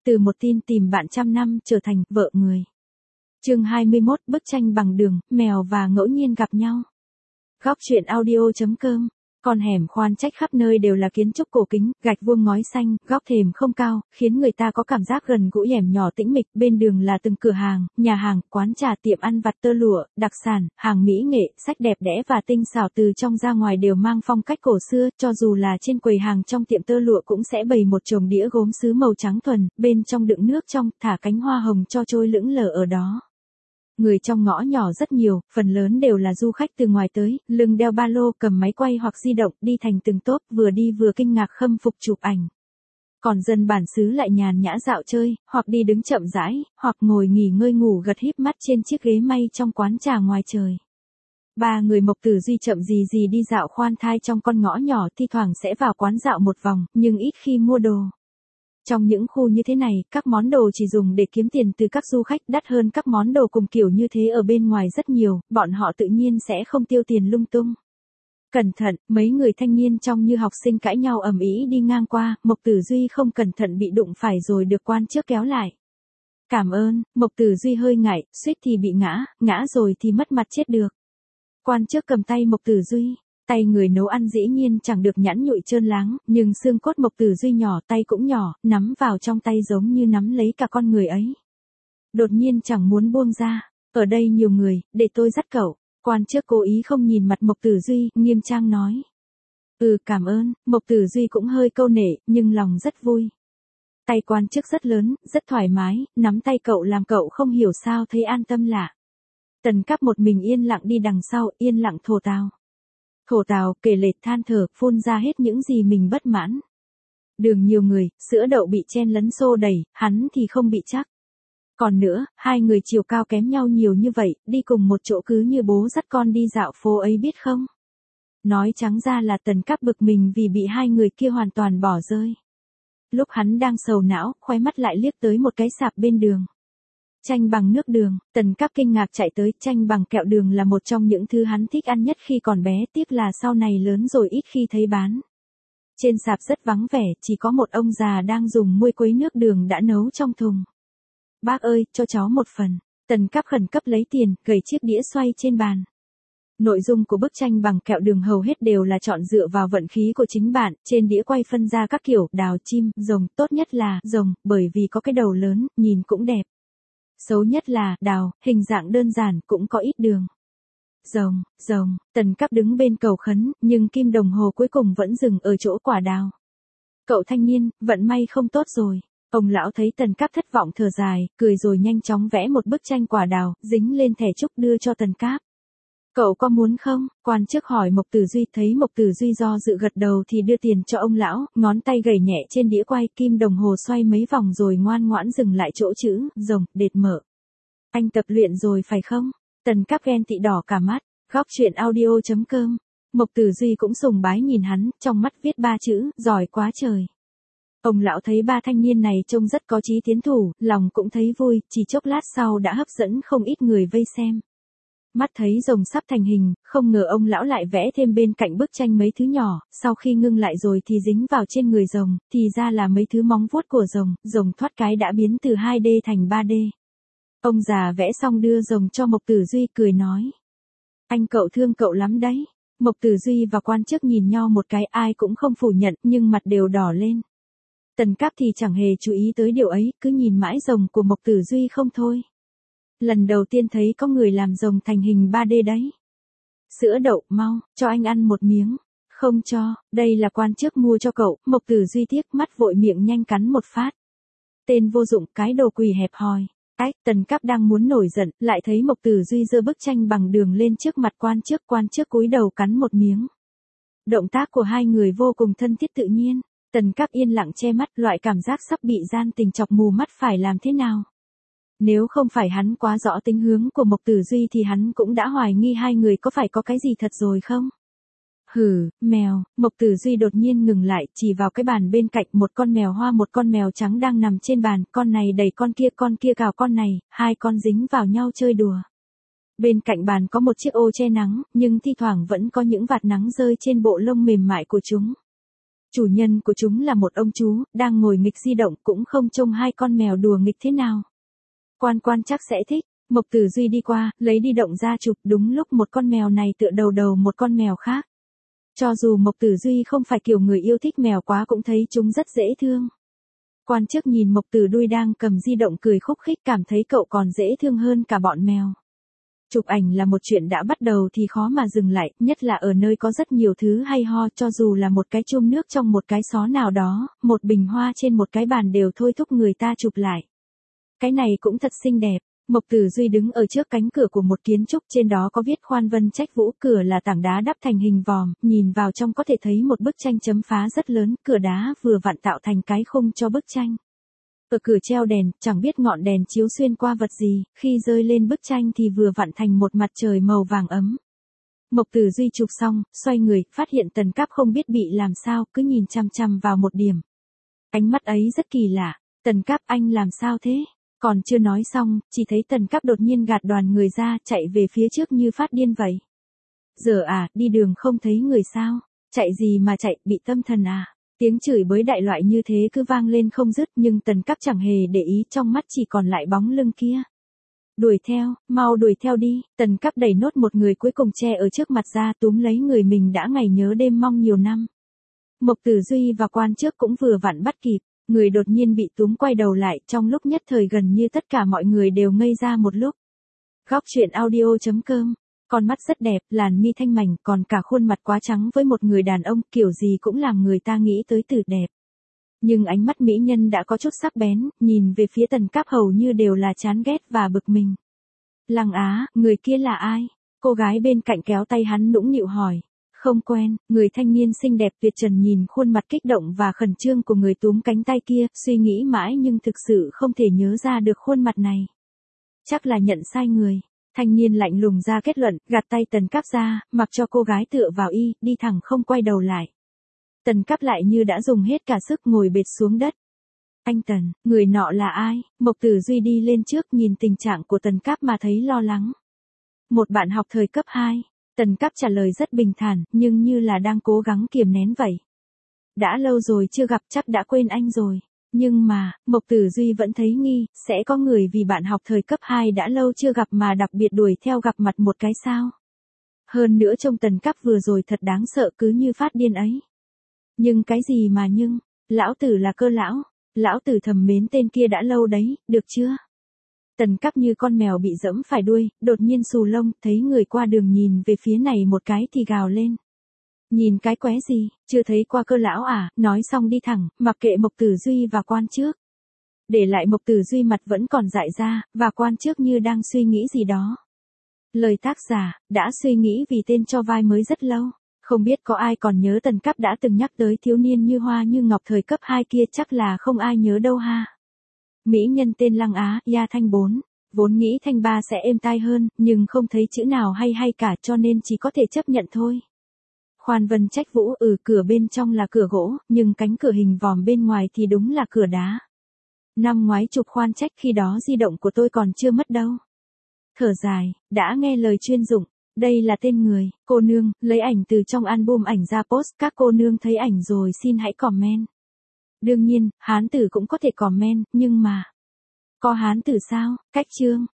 từ một tin tìm bạn trăm năm trở thành vợ người. Chương 21, bức tranh bằng đường, mèo và ngẫu nhiên gặp nhau. Góc truyện audio.com. Con hẻm khoan trách khắp nơi đều là kiến trúc cổ kính, gạch vuông ngói xanh, góc thềm không cao, khiến người ta có cảm giác gần gũi hẻm nhỏ tĩnh mịch. Bên đường là từng cửa hàng, nhà hàng, quán trà, tiệm ăn vặt, tơ lụa, đặc sản, hàng mỹ nghệ, sách đẹp đẽ và tinh xảo từ trong ra ngoài đều mang phong cách cổ xưa. Cho dù là trên quầy hàng trong tiệm tơ lụa cũng sẽ bày một chồng đĩa gốm sứ màu trắng thuần, bên trong đựng nước trong, thả cánh hoa hồng cho trôi lững lờ ở đó. Người trong ngõ nhỏ rất nhiều, phần lớn đều là du khách từ ngoài tới, lưng đeo ba lô, cầm máy quay hoặc di động, đi thành từng tốp, vừa đi vừa kinh ngạc khâm phục chụp ảnh. Còn dân bản xứ lại nhàn nhã dạo chơi, hoặc đi đứng chậm rãi, hoặc ngồi nghỉ ngơi ngủ gật híp mắt trên chiếc ghế may trong quán trà ngoài trời. Ba người Mộc Tử Duy chậm gì đi dạo khoan thai trong con ngõ nhỏ, thi thoảng sẽ vào quán dạo một vòng, nhưng ít khi mua đồ. Trong những khu như thế này, các món đồ chỉ dùng để kiếm tiền từ các du khách, đắt hơn các món đồ cùng kiểu như thế ở bên ngoài rất nhiều, bọn họ tự nhiên sẽ không tiêu tiền lung tung. Cẩn thận, mấy người thanh niên trông như học sinh cãi nhau ầm ĩ đi ngang qua, Mộc Tử Duy không cẩn thận bị đụng phải rồi được quan trước kéo lại. Cảm ơn, Mộc Tử Duy hơi ngại, suýt thì bị ngã rồi thì mất mặt chết được. Quan trước cầm tay Mộc Tử Duy. Tay người nấu ăn dĩ nhiên chẳng được nhẵn nhụi trơn láng, nhưng xương cốt Mộc Tử Duy nhỏ, tay cũng nhỏ, nắm vào trong tay giống như nắm lấy cả con người ấy. Đột nhiên chẳng muốn buông ra, ở đây nhiều người, để tôi dắt cậu. Quan trước cố ý không nhìn mặt Mộc Tử Duy, nghiêm trang nói. Cảm ơn, Mộc Tử Duy cũng hơi câu nể, nhưng lòng rất vui. Tay quan chức rất lớn, rất thoải mái, nắm tay cậu làm cậu không hiểu sao thấy an tâm lạ. Tần Cáp một mình yên lặng đi đằng sau, yên lặng thổ tào. Thổ tào, kể lể than thở, phun ra hết những gì mình bất mãn. Đường nhiều người, sữa đậu bị chen lấn xô đẩy, hắn thì không bị chắc. Còn nữa, hai người chiều cao kém nhau nhiều như vậy, đi cùng một chỗ cứ như bố dắt con đi dạo phố ấy biết không? Nói trắng ra là Tần Cáp bực mình vì bị hai người kia hoàn toàn bỏ rơi. Lúc hắn đang sầu não, khóe mắt lại liếc tới một cái sạp bên đường. Chanh bằng nước đường, Tần Cáp kinh ngạc chạy tới, chanh bằng kẹo đường là một trong những thứ hắn thích ăn nhất khi còn bé, tiếc là sau này lớn rồi ít khi thấy bán. Trên sạp rất vắng vẻ, chỉ có một ông già đang dùng muôi quấy nước đường đã nấu trong thùng. Bác ơi, cho cháu một phần. Tần Cáp khẩn cấp lấy tiền, gầy chiếc đĩa xoay trên bàn. Nội dung của bức tranh bằng kẹo đường hầu hết đều là chọn dựa vào vận khí của chính bạn, trên đĩa quay phân ra các kiểu, đào, chim, rồng, tốt nhất là rồng, bởi vì có cái đầu lớn, nhìn cũng đẹp. Xấu nhất là đào, hình dạng đơn giản cũng có ít đường. Rồng, Tần Cáp đứng bên cầu khấn, nhưng kim đồng hồ cuối cùng vẫn dừng ở chỗ quả đào. Cậu thanh niên, vận may không tốt rồi. Ông lão thấy Tần Cáp thất vọng thở dài, cười rồi nhanh chóng vẽ một bức tranh quả đào, dính lên thẻ chúc đưa cho Tần Cáp. Cậu có muốn không? Quan chức hỏi Mộc Tử Duy, thấy Mộc Tử Duy do dự gật đầu thì đưa tiền cho ông lão, ngón tay gảy nhẹ trên đĩa quay, kim đồng hồ xoay mấy vòng rồi ngoan ngoãn dừng lại chỗ chữ rồng, đệt mở. Anh tập luyện rồi phải không? Tần Cáp ghen tị đỏ cả mắt. Góc truyện audio.com. Mộc Tử Duy cũng sùng bái nhìn hắn, trong mắt viết ba chữ, giỏi quá trời. Ông lão thấy ba thanh niên này trông rất có chí tiến thủ, lòng cũng thấy vui, chỉ chốc lát sau đã hấp dẫn không ít người vây xem. Mắt thấy rồng sắp thành hình, không ngờ ông lão lại vẽ thêm bên cạnh bức tranh mấy thứ nhỏ, sau khi ngưng lại rồi thì dính vào trên người rồng, thì ra là mấy thứ móng vuốt của rồng, rồng thoát cái đã biến từ 2D thành 3D. Ông già vẽ xong đưa rồng cho Mộc Tử Duy cười nói. Anh cậu thương cậu lắm đấy. Mộc Tử Duy và quan chức nhìn nhau một cái, ai cũng không phủ nhận, nhưng mặt đều đỏ lên. Tần Cáp thì chẳng hề chú ý tới điều ấy, cứ nhìn mãi rồng của Mộc Tử Duy không thôi. Lần đầu tiên thấy có người làm rồng thành hình 3D đấy. Sữa đậu, mau, cho anh ăn một miếng. Không cho, đây là quan chức mua cho cậu. Mộc Tử Duy tiếc mắt vội miệng nhanh cắn một phát. Tên vô dụng, cái đồ quỷ hẹp hòi. Tần Cáp đang muốn nổi giận, lại thấy Mộc Tử Duy giơ bức tranh bằng đường lên trước mặt quan chức cúi đầu cắn một miếng. Động tác của hai người vô cùng thân thiết tự nhiên. Tần Cáp yên lặng che mắt, loại cảm giác sắp bị gian tình chọc mù mắt phải làm thế nào. Nếu không phải hắn quá rõ tính hướng của Mộc Tử Duy thì hắn cũng đã hoài nghi hai người có phải có cái gì thật rồi không? Mèo, Mộc Tử Duy đột nhiên ngừng lại, chỉ vào cái bàn bên cạnh, một con mèo hoa một con mèo trắng đang nằm trên bàn, con này đẩy con kia cào con này, hai con dính vào nhau chơi đùa. Bên cạnh bàn có một chiếc ô che nắng, nhưng thi thoảng vẫn có những vạt nắng rơi trên bộ lông mềm mại của chúng. Chủ nhân của chúng là một ông chú, đang ngồi nghịch di động cũng không trông hai con mèo đùa nghịch thế nào. Quan quan chắc sẽ thích. Mộc Tử Duy đi qua, lấy đi động ra chụp, đúng lúc một con mèo này tựa đầu đầu một con mèo khác. Cho dù Mộc Tử Duy không phải kiểu người yêu thích mèo quá cũng thấy chúng rất dễ thương. Quan chức nhìn Mộc Tử Đuôi đang cầm di động cười khúc khích, cảm thấy cậu còn dễ thương hơn cả bọn mèo. Chụp ảnh là một chuyện đã bắt đầu thì khó mà dừng lại, nhất là ở nơi có rất nhiều thứ hay ho, cho dù là một cái chum nước trong một cái xó nào đó, một bình hoa trên một cái bàn đều thôi thúc người ta chụp lại. Cái này cũng thật xinh đẹp. Mộc Tử Duy đứng ở trước cánh cửa của một kiến trúc, trên đó có viết Khoan Vân Trách Vũ, cửa là tảng đá đắp thành hình vòm, nhìn vào trong có thể thấy một bức tranh chấm phá rất lớn, cửa đá vừa vặn tạo thành cái khung cho bức tranh. Ở cửa treo đèn, chẳng biết ngọn đèn chiếu xuyên qua vật gì, khi rơi lên bức tranh thì vừa vặn thành một mặt trời màu vàng ấm. Mộc Tử Duy chụp xong, xoay người, phát hiện Tần Cáp không biết bị làm sao, cứ nhìn chằm chằm vào một điểm. Ánh mắt ấy rất kỳ lạ. Tần Cáp, anh làm sao thế? Còn chưa nói xong, chỉ thấy Tần Cáp đột nhiên gạt đoàn người ra, chạy về phía trước như phát điên vậy. Giờ à, đi đường không thấy người sao? Chạy gì mà chạy, bị tâm thần à? Tiếng chửi bới đại loại như thế cứ vang lên không dứt, nhưng Tần Cáp chẳng hề để ý, trong mắt chỉ còn lại bóng lưng kia. Đuổi theo, mau đuổi theo đi. Tần Cáp đẩy nốt một người cuối cùng che ở trước mặt ra, túm lấy người mình đã ngày nhớ đêm mong nhiều năm. Mộc Tử Duy và quan trước cũng vừa vặn bắt kịp. Người đột nhiên bị túm quay đầu lại, trong lúc nhất thời gần như tất cả mọi người đều ngây ra một lúc. Góc truyện audio.com. Con mắt rất đẹp, làn mi thanh mảnh, còn cả khuôn mặt quá trắng với một người đàn ông, kiểu gì cũng làm người ta nghĩ tới từ đẹp. Nhưng ánh mắt mỹ nhân đã có chút sắc bén, nhìn về phía Tần Cáp hầu như đều là chán ghét và bực mình. Lăng Á, người kia là ai? Cô gái bên cạnh kéo tay hắn nũng nịu hỏi. Không quen. Người thanh niên xinh đẹp tuyệt trần nhìn khuôn mặt kích động và khẩn trương của người túm cánh tay kia, suy nghĩ mãi nhưng thực sự không thể nhớ ra được khuôn mặt này. Chắc là nhận sai người. Thanh niên lạnh lùng ra kết luận, gạt tay Tần Cáp ra, mặc cho cô gái tựa vào y, đi thẳng không quay đầu lại. Tần Cáp lại như đã dùng hết cả sức ngồi bệt xuống đất. Anh Tần, người nọ là ai? Mộc Tử Duy đi lên trước, nhìn tình trạng của Tần Cáp mà thấy lo lắng. Một bạn học thời cấp 2. Tần Cáp trả lời rất bình thản, nhưng như là đang cố gắng kiềm nén vậy. Đã lâu rồi chưa gặp, chắc đã quên anh rồi. Nhưng mà, Mộc Tử Duy vẫn thấy nghi, sẽ có người vì bạn học thời cấp 2 đã lâu chưa gặp mà đặc biệt đuổi theo gặp mặt một cái sao. Hơn nữa trông Tần Cáp vừa rồi thật đáng sợ, cứ như phát điên ấy. Nhưng cái gì mà nhưng, lão tử là cơ lão, lão tử thầm mến tên kia đã lâu đấy, được chưa? Tần Cáp như con mèo bị giẫm phải đuôi, đột nhiên xù lông, thấy người qua đường nhìn về phía này một cái thì gào lên. Nhìn cái qué gì, chưa thấy qua cơ lão à? Nói xong đi thẳng, mặc kệ Mộc Tử Duy và quan trước. Để lại Mộc Tử Duy mặt vẫn còn dại ra, và quan trước như đang suy nghĩ gì đó. Lời tác giả, đã suy nghĩ vì tên cho vai mới rất lâu. Không biết có ai còn nhớ Tần Cáp đã từng nhắc tới thiếu niên như hoa như ngọc thời cấp 2 kia, chắc là không ai nhớ đâu ha. Mỹ nhân tên Lăng Á, Ya Thanh 4. Vốn nghĩ Thanh 3 sẽ êm tai hơn, nhưng không thấy chữ nào hay cả cho nên chỉ có thể chấp nhận thôi. Khoan Vân Trách Vũ, cửa bên trong là cửa gỗ, nhưng cánh cửa hình vòm bên ngoài thì đúng là cửa đá. Năm ngoái chụp Khoan Trách khi đó di động của tôi còn chưa mất đâu. Thở dài, đã nghe lời chuyên dụng. Đây là tên người, cô nương, lấy ảnh từ trong album ảnh ra post, các cô nương thấy ảnh rồi xin hãy comment. Đương nhiên, Hán tử cũng có thể comment, nhưng mà... Có Hán tử sao? Cách chương.